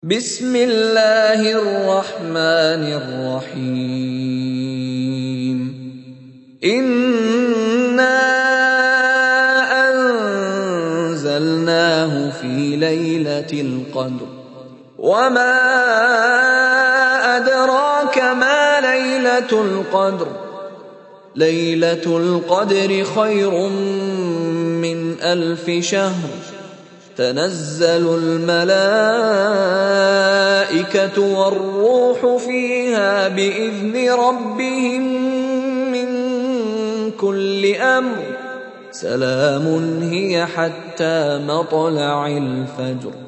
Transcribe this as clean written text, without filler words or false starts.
بسم الله الرحمن الرحيم. إنا أنزلناه في ليلة القدر وما أدراك ما ليلة القدر. ليلة القدر خير من 1000 شهر. تنزل الملائكة والروح فيها بإذن ربهم من كل أمر. سلام هي حتى مطلع الفجر.